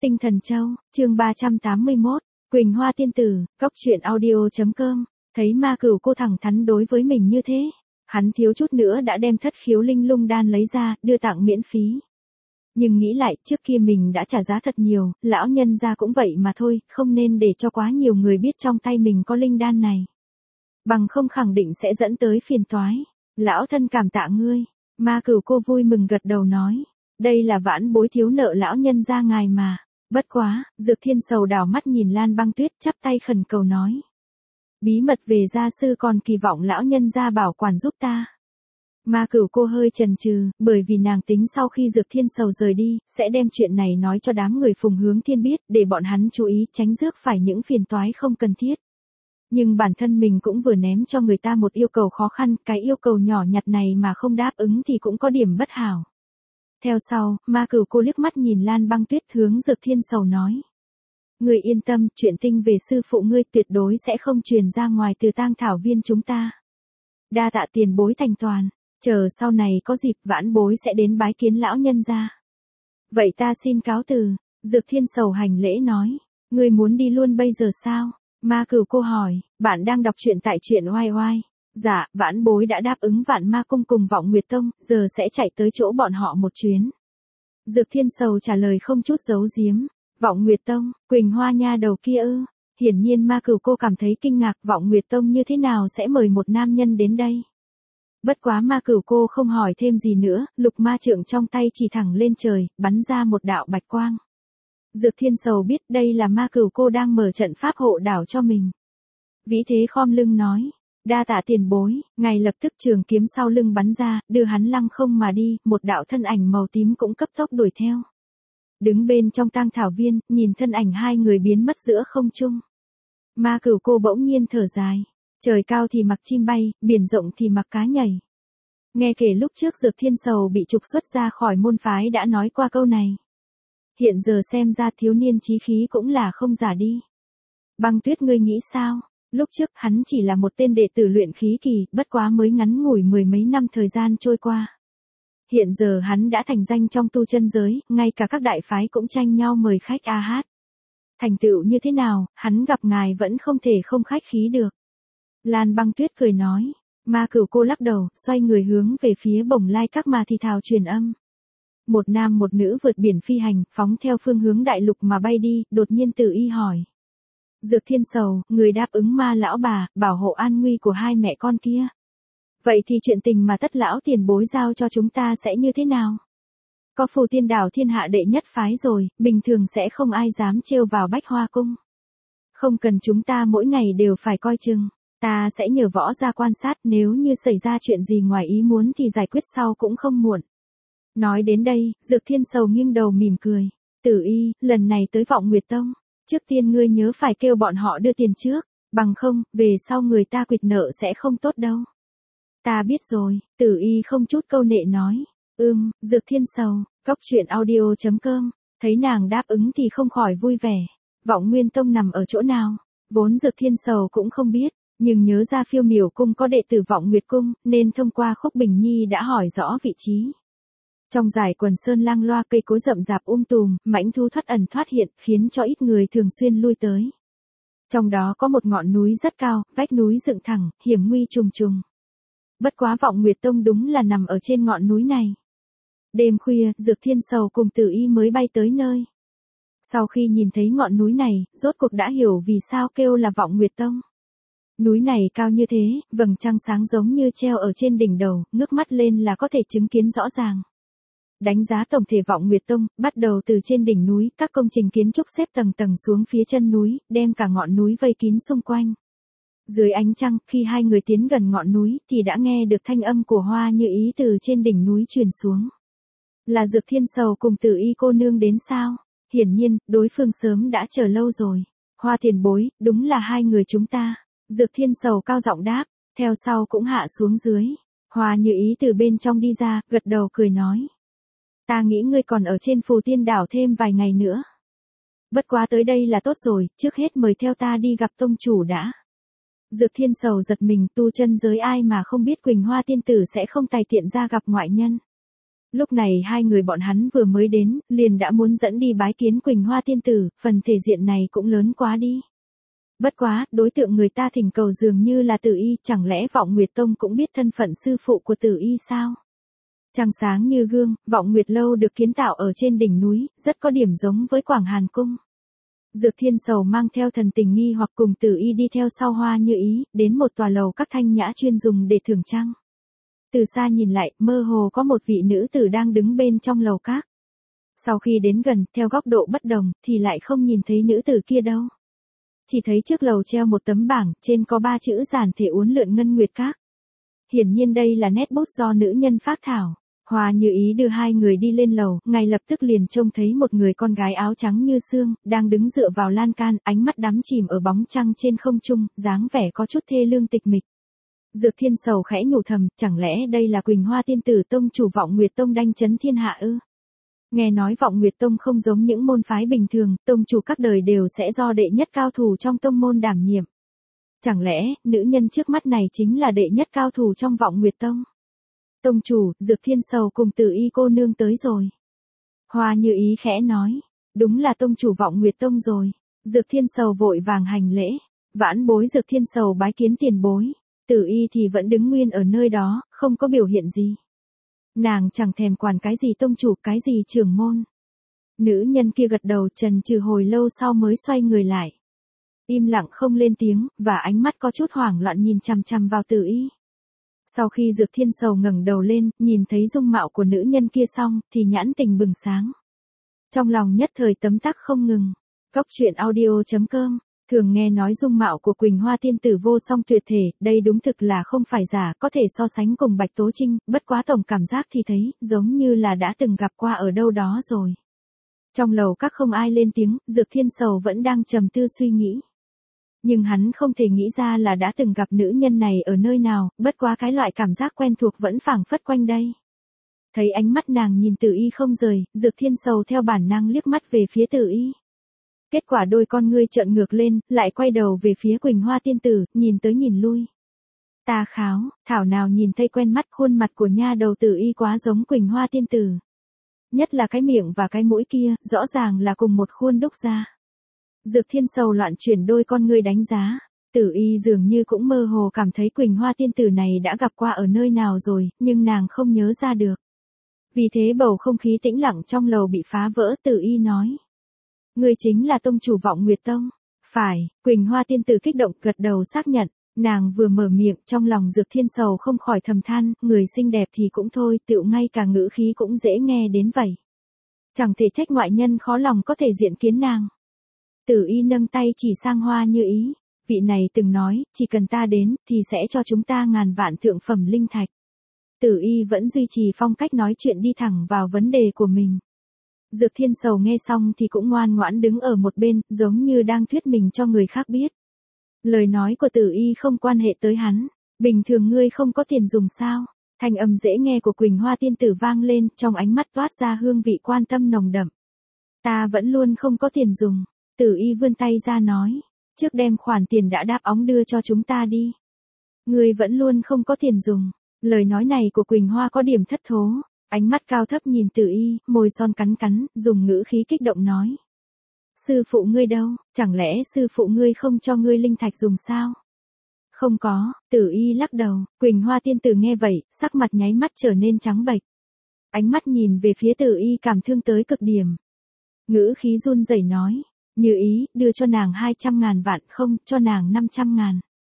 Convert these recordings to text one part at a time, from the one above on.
Tinh Thần Châu, chương 381, Quỳnh Hoa Tiên Tử, Cốc truyện audio.com, thấy Ma Cửu cô thẳng thắn đối với mình như thế, hắn thiếu chút nữa đã đem Thất Khiếu Linh Lung đan lấy ra, đưa tặng miễn phí. Nhưng nghĩ lại, trước kia mình đã trả giá thật nhiều, lão nhân gia cũng vậy mà thôi, không nên để cho quá nhiều người biết trong tay mình có linh đan này. Bằng không khẳng định sẽ dẫn tới phiền toái. Lão thân cảm tạ ngươi. Ma Cửu cô vui mừng gật đầu nói. Đây là vãn bối thiếu nợ lão nhân gia ngài mà. Bất quá, Dược Thiên sầu đảo mắt nhìn Lan Băng Tuyết chắp tay khẩn cầu nói. Bí mật về gia sư còn kỳ vọng lão nhân gia bảo quản giúp ta. Ma Cửu cô hơi chần chừ, bởi vì nàng tính sau khi Dược Thiên sầu rời đi, sẽ đem chuyện này nói cho đám người Phùng Hướng Thiên biết, để bọn hắn chú ý tránh rước phải những phiền toái không cần thiết. Nhưng bản thân mình cũng vừa ném cho người ta một yêu cầu khó khăn, cái yêu cầu nhỏ nhặt này mà không đáp ứng thì cũng có điểm bất hảo. Theo sau, Ma Cửu cô liếc mắt nhìn Lan Băng Tuyết hướng Dược Thiên sầu nói. Ngươi yên tâm, chuyện tinh về sư phụ ngươi tuyệt đối sẽ không truyền ra ngoài từ Tang Thảo Viên chúng ta. Đa tạ tiền bối thành toàn, chờ sau này có dịp vãn bối sẽ đến bái kiến lão nhân gia. Vậy ta xin cáo từ, Dược Thiên sầu hành lễ nói. Ngươi muốn đi luôn bây giờ sao? Ma Cửu cô hỏi, bạn đang đọc truyện tại truyện oai oai. Dạ, vãn bối đã đáp ứng Vạn Ma Cung cùng Vọng Nguyệt Tông, giờ sẽ chạy tới chỗ bọn họ một chuyến. Dược Thiên sầu trả lời không chút giấu giếm. Vọng Nguyệt Tông, Quỳnh Hoa nha đầu kia ư? Hiển nhiên Ma Cửu cô cảm thấy kinh ngạc Vọng Nguyệt Tông như thế nào sẽ mời một nam nhân đến đây. Bất quá Ma Cửu cô không hỏi thêm gì nữa, lục ma trượng trong tay chỉ thẳng lên trời, bắn ra một đạo bạch quang. Dược Thiên sầu biết đây là Ma Cửu cô đang mở trận pháp hộ đảo cho mình. Vĩ Thế khom lưng nói, đa tạ tiền bối, ngài lập tức trường kiếm sau lưng bắn ra, đưa hắn lăng không mà đi, một đạo thân ảnh màu tím cũng cấp tốc đuổi theo. Đứng bên trong Tang Thảo Viên, nhìn thân ảnh hai người biến mất giữa không trung. Ma Cửu cô bỗng nhiên thở dài, trời cao thì mặc chim bay, biển rộng thì mặc cá nhảy. Nghe kể lúc trước Dược Thiên sầu bị trục xuất ra khỏi môn phái đã nói qua câu này. Hiện giờ xem ra thiếu niên chí khí cũng là không giả đi. Băng Tuyết ngươi nghĩ sao? Lúc trước hắn chỉ là một tên đệ tử luyện khí kỳ, bất quá mới ngắn ngủi mười mấy năm thời gian trôi qua. Hiện giờ hắn đã thành danh trong tu chân giới, ngay cả các đại phái cũng tranh nhau mời khách a hát. Thành tựu như thế nào, hắn gặp ngài vẫn không thể không khách khí được. Lan Băng Tuyết cười nói. Ma Cửu cô lắc đầu, xoay người hướng về phía Bồng Lai Các mà thì thào truyền âm. Một nam một nữ vượt biển phi hành, phóng theo phương hướng đại lục mà bay đi, đột nhiên Tử Y hỏi. Dược Thiên sầu, người đáp ứng Ma lão bà, bảo hộ an nguy của hai mẹ con kia. Vậy thì chuyện tình mà Tất lão tiền bối giao cho chúng ta sẽ như thế nào? Có Phù Tiên đảo thiên hạ đệ nhất phái rồi, bình thường sẽ không ai dám trêu vào Bách Hoa Cung. Không cần chúng ta mỗi ngày đều phải coi chừng, ta sẽ nhờ võ ra quan sát, nếu như xảy ra chuyện gì ngoài ý muốn thì giải quyết sau cũng không muộn. Nói đến đây, Dược Thiên sầu nghiêng đầu mỉm cười. Tử Y, lần này tới Vọng Nguyệt Tông, trước tiên ngươi nhớ phải kêu bọn họ đưa tiền trước, bằng không, về sau người ta quỵt nợ sẽ không tốt đâu. Ta biết rồi, Tử Y không chút câu nệ nói. Dược Thiên sầu, Cốc truyện audio.com, thấy nàng đáp ứng thì không khỏi vui vẻ. Vọng Nguyên Tông nằm ở chỗ nào? Vốn Dược Thiên sầu cũng không biết, nhưng nhớ ra Phiêu Miểu Cung có đệ tử Vọng Nguyệt Cung, nên thông qua Khúc Bình Nhi đã hỏi rõ vị trí. Trong dải quần sơn lang loa cây cối rậm rạp tùm, mãnh thú thoát ẩn thoát hiện, khiến cho ít người thường xuyên lui tới. Trong đó có một ngọn núi rất cao, vách núi dựng thẳng, hiểm nguy trùng trùng. Bất quá Vọng Nguyệt Tông đúng là nằm ở trên ngọn núi này. Đêm khuya, Dược Thiên sầu cùng Tử Y mới bay tới nơi. Sau khi nhìn thấy ngọn núi này, rốt cuộc đã hiểu vì sao kêu là Vọng Nguyệt Tông. Núi này cao như thế, vầng trăng sáng giống như treo ở trên đỉnh đầu, ngước mắt lên là có thể chứng kiến rõ ràng. Đánh giá tổng thể Vọng Nguyệt Tông, bắt đầu từ trên đỉnh núi, các công trình kiến trúc xếp tầng tầng xuống phía chân núi, đem cả ngọn núi vây kín xung quanh. Dưới ánh trăng, khi hai người tiến gần ngọn núi, thì đã nghe được thanh âm của Hoa Như Ý từ trên đỉnh núi truyền xuống. Là Dược Thiên sầu cùng Tử Y cô nương đến sao? Hiển nhiên, đối phương sớm đã chờ lâu rồi. Hoa tiền bối, đúng là hai người chúng ta. Dược Thiên sầu cao giọng đáp, theo sau cũng hạ xuống dưới. Hoa Như Ý từ bên trong đi ra, gật đầu cười nói. Ta nghĩ ngươi còn ở trên Phù Tiên đảo thêm vài ngày nữa. Bất quá tới đây là tốt rồi, trước hết mời theo ta đi gặp tông chủ đã. Dược Thiên sầu giật mình, tu chân giới ai mà không biết Quỳnh Hoa tiên tử sẽ không tùy tiện ra gặp ngoại nhân. Lúc này hai người bọn hắn vừa mới đến, liền đã muốn dẫn đi bái kiến Quỳnh Hoa tiên tử, phần thể diện này cũng lớn quá đi. Bất quá, đối tượng người ta thỉnh cầu dường như là Tử Y, chẳng lẽ Vọng Nguyệt Tông cũng biết thân phận sư phụ của Tử Y sao? Trăng sáng như gương, Vọng Nguyệt Lâu được kiến tạo ở trên đỉnh núi, rất có điểm giống với Quảng Hàn Cung. Dược Thiên Sầu mang theo thần tình nghi hoặc cùng Tử Y đi theo sau Hoa Như Ý, đến một tòa lầu các thanh nhã chuyên dùng để thưởng trăng. Từ xa nhìn lại, mơ hồ có một vị nữ tử đang đứng bên trong lầu các. Sau khi đến gần, theo góc độ bất đồng, thì lại không nhìn thấy nữ tử kia đâu. Chỉ thấy trước lầu treo một tấm bảng, trên có 3 chữ giản thể uốn lượn ngân nguyệt các. Hiển nhiên đây là nét bút do nữ nhân phác thảo. Hoa Như Ý đưa hai người đi lên lầu, ngay lập tức liền trông thấy một người con gái áo trắng như sương, đang đứng dựa vào lan can, ánh mắt đắm chìm ở bóng trăng trên không trung, dáng vẻ có chút thê lương tịch mịch. Dược Thiên Sầu khẽ nhủ thầm, chẳng lẽ đây là Quỳnh Hoa tiên tử tông chủ Vọng Nguyệt Tông đanh chấn thiên hạ ư? Nghe nói Vọng Nguyệt Tông không giống những môn phái bình thường, tông chủ các đời đều sẽ do đệ nhất cao thủ trong tông môn đảm nhiệm. Chẳng lẽ, nữ nhân trước mắt này chính là đệ nhất cao thủ trong Vọng Nguyệt Tông? Tông chủ, Dược Thiên Sầu cùng Tử Y cô nương tới rồi. Hoa Như Ý khẽ nói, đúng là tông chủ Vọng Nguyệt Tông rồi. Dược Thiên Sầu vội vàng hành lễ, vãn bối Dược Thiên Sầu bái kiến tiền bối. Tử Y thì vẫn đứng nguyên ở nơi đó, không có biểu hiện gì. Nàng chẳng thèm quản cái gì tông chủ, cái gì trưởng môn. Nữ nhân kia gật đầu trần trừ hồi lâu sau mới xoay người lại. Im lặng không lên tiếng, và ánh mắt có chút hoảng loạn nhìn chằm chằm vào Tử Y. Sau khi Dược Thiên Sầu ngẩng đầu lên, nhìn thấy dung mạo của nữ nhân kia xong, thì nhãn tình bừng sáng. Trong lòng nhất thời tấm tắc không ngừng. Góc truyện audio.com. Thường nghe nói dung mạo của Quỳnh Hoa tiên tử vô song tuyệt thể, đây đúng thực là không phải giả, có thể so sánh cùng Bạch Tố Trinh, bất quá tổng cảm giác thì thấy, giống như là đã từng gặp qua ở đâu đó rồi. Trong lầu các không ai lên tiếng, Dược Thiên Sầu vẫn đang trầm tư suy nghĩ. Nhưng hắn không thể nghĩ ra là đã từng gặp nữ nhân này ở nơi nào, bất quá cái loại cảm giác quen thuộc vẫn phảng phất quanh đây. Thấy ánh mắt nàng nhìn Tử Y không rời, Dược Thiên Sầu theo bản năng liếc mắt về phía Tử Y. Kết quả đôi con ngươi trợn ngược lên, lại quay đầu về phía Quỳnh Hoa tiên tử, nhìn tới nhìn lui. Ta kháo, thảo nào nhìn thấy quen mắt, khuôn mặt của nha đầu Tử Y quá giống Quỳnh Hoa tiên tử. Nhất là cái miệng và cái mũi kia, rõ ràng là cùng một khuôn đúc ra. Dược Thiên Sầu loạn chuyển đôi con ngươi đánh giá, Tử Y dường như cũng mơ hồ cảm thấy Quỳnh Hoa tiên tử này đã gặp qua ở nơi nào rồi, nhưng nàng không nhớ ra được. Vì thế bầu không khí tĩnh lặng trong lầu bị phá vỡ. Tử Y nói. Ngươi chính là tông chủ Vọng Nguyệt Tông. Phải, Quỳnh Hoa tiên tử kích động gật đầu xác nhận. Nàng vừa mở miệng, trong lòng Dược Thiên Sầu không khỏi thầm than, người xinh đẹp thì cũng thôi, tựu ngay cả ngữ khí cũng dễ nghe đến vậy. Chẳng thể trách ngoại nhân khó lòng có thể diện kiến nàng. Tử Y nâng tay chỉ sang Hoa Như Ý, vị này từng nói, chỉ cần ta đến, thì sẽ cho chúng ta ngàn vạn thượng phẩm linh thạch. Tử Y vẫn duy trì phong cách nói chuyện đi thẳng vào vấn đề của mình. Dược Thiên Sầu nghe xong thì cũng ngoan ngoãn đứng ở một bên, giống như đang thuyết mình cho người khác biết. Lời nói của Tử Y không quan hệ tới hắn. Bình thường ngươi không có tiền dùng sao? Thanh âm dễ nghe của Quỳnh Hoa tiên tử vang lên, trong ánh mắt toát ra hương vị quan tâm nồng đậm. Ta vẫn luôn không có tiền dùng. Tử Y vươn tay ra nói. Trước đem khoản tiền đã đáp óng đưa cho chúng ta đi. Ngươi vẫn luôn không có tiền dùng. Lời nói này của Quỳnh Hoa có điểm thất thố. Ánh mắt cao thấp nhìn Tử Y, môi son cắn cắn, dùng ngữ khí kích động nói. Sư phụ ngươi đâu, chẳng lẽ sư phụ ngươi không cho ngươi linh thạch dùng sao? Không có, Tử Y lắc đầu. Quỳnh Hoa tiên tử nghe vậy, sắc mặt nháy mắt trở nên trắng bệch. Ánh mắt nhìn về phía Tử Y cảm thương tới cực điểm. Ngữ khí run rẩy nói. Như Ý, đưa cho nàng 200.000 vạn, không, cho nàng 500.000.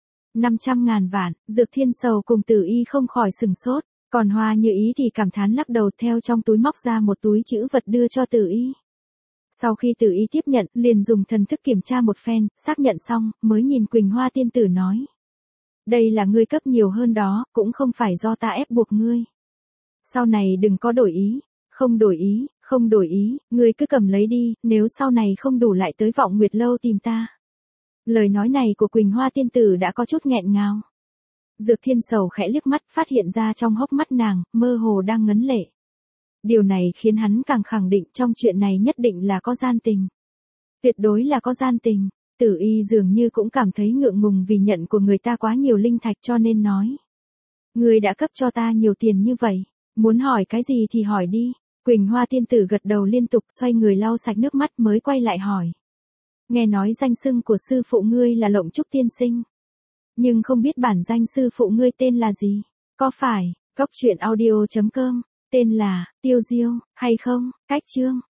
500.000 vạn, Dược Thiên Sầu cùng Tử Y không khỏi sừng sốt. Còn Hoa Như Ý thì cảm thán lắc đầu, theo trong túi móc ra một túi trữ vật đưa cho Tử Y. Sau khi Tử Y tiếp nhận, liền dùng thần thức kiểm tra một phen, xác nhận xong, mới nhìn Quỳnh Hoa tiên tử nói. Đây là ngươi cấp nhiều hơn đó, cũng không phải do ta ép buộc ngươi. Sau này đừng có đổi ý, không đổi ý, không đổi ý, ngươi cứ cầm lấy đi, nếu sau này không đủ lại tới Vọng Nguyệt Lâu tìm ta. Lời nói này của Quỳnh Hoa tiên tử đã có chút nghẹn ngào. Dược Thiên Sầu khẽ liếc mắt, phát hiện ra trong hốc mắt nàng, mơ hồ đang ngấn lệ. Điều này khiến hắn càng khẳng định trong chuyện này nhất định là có gian tình. Tuyệt đối là có gian tình. Tử Y dường như cũng cảm thấy ngượng ngùng vì nhận của người ta quá nhiều linh thạch cho nên nói. Ngươi đã cấp cho ta nhiều tiền như vậy, Muốn hỏi cái gì thì hỏi đi. Quỳnh Hoa tiên tử gật đầu liên tục, xoay người lau sạch nước mắt mới quay lại hỏi. Nghe nói danh xưng của sư phụ ngươi là Lộng Trúc tiên sinh. Nhưng không biết bản danh sư phụ ngươi tên là gì? Có phải, Cốc truyện audio.com, tên là Tiêu Diêu, hay không? Cách chương.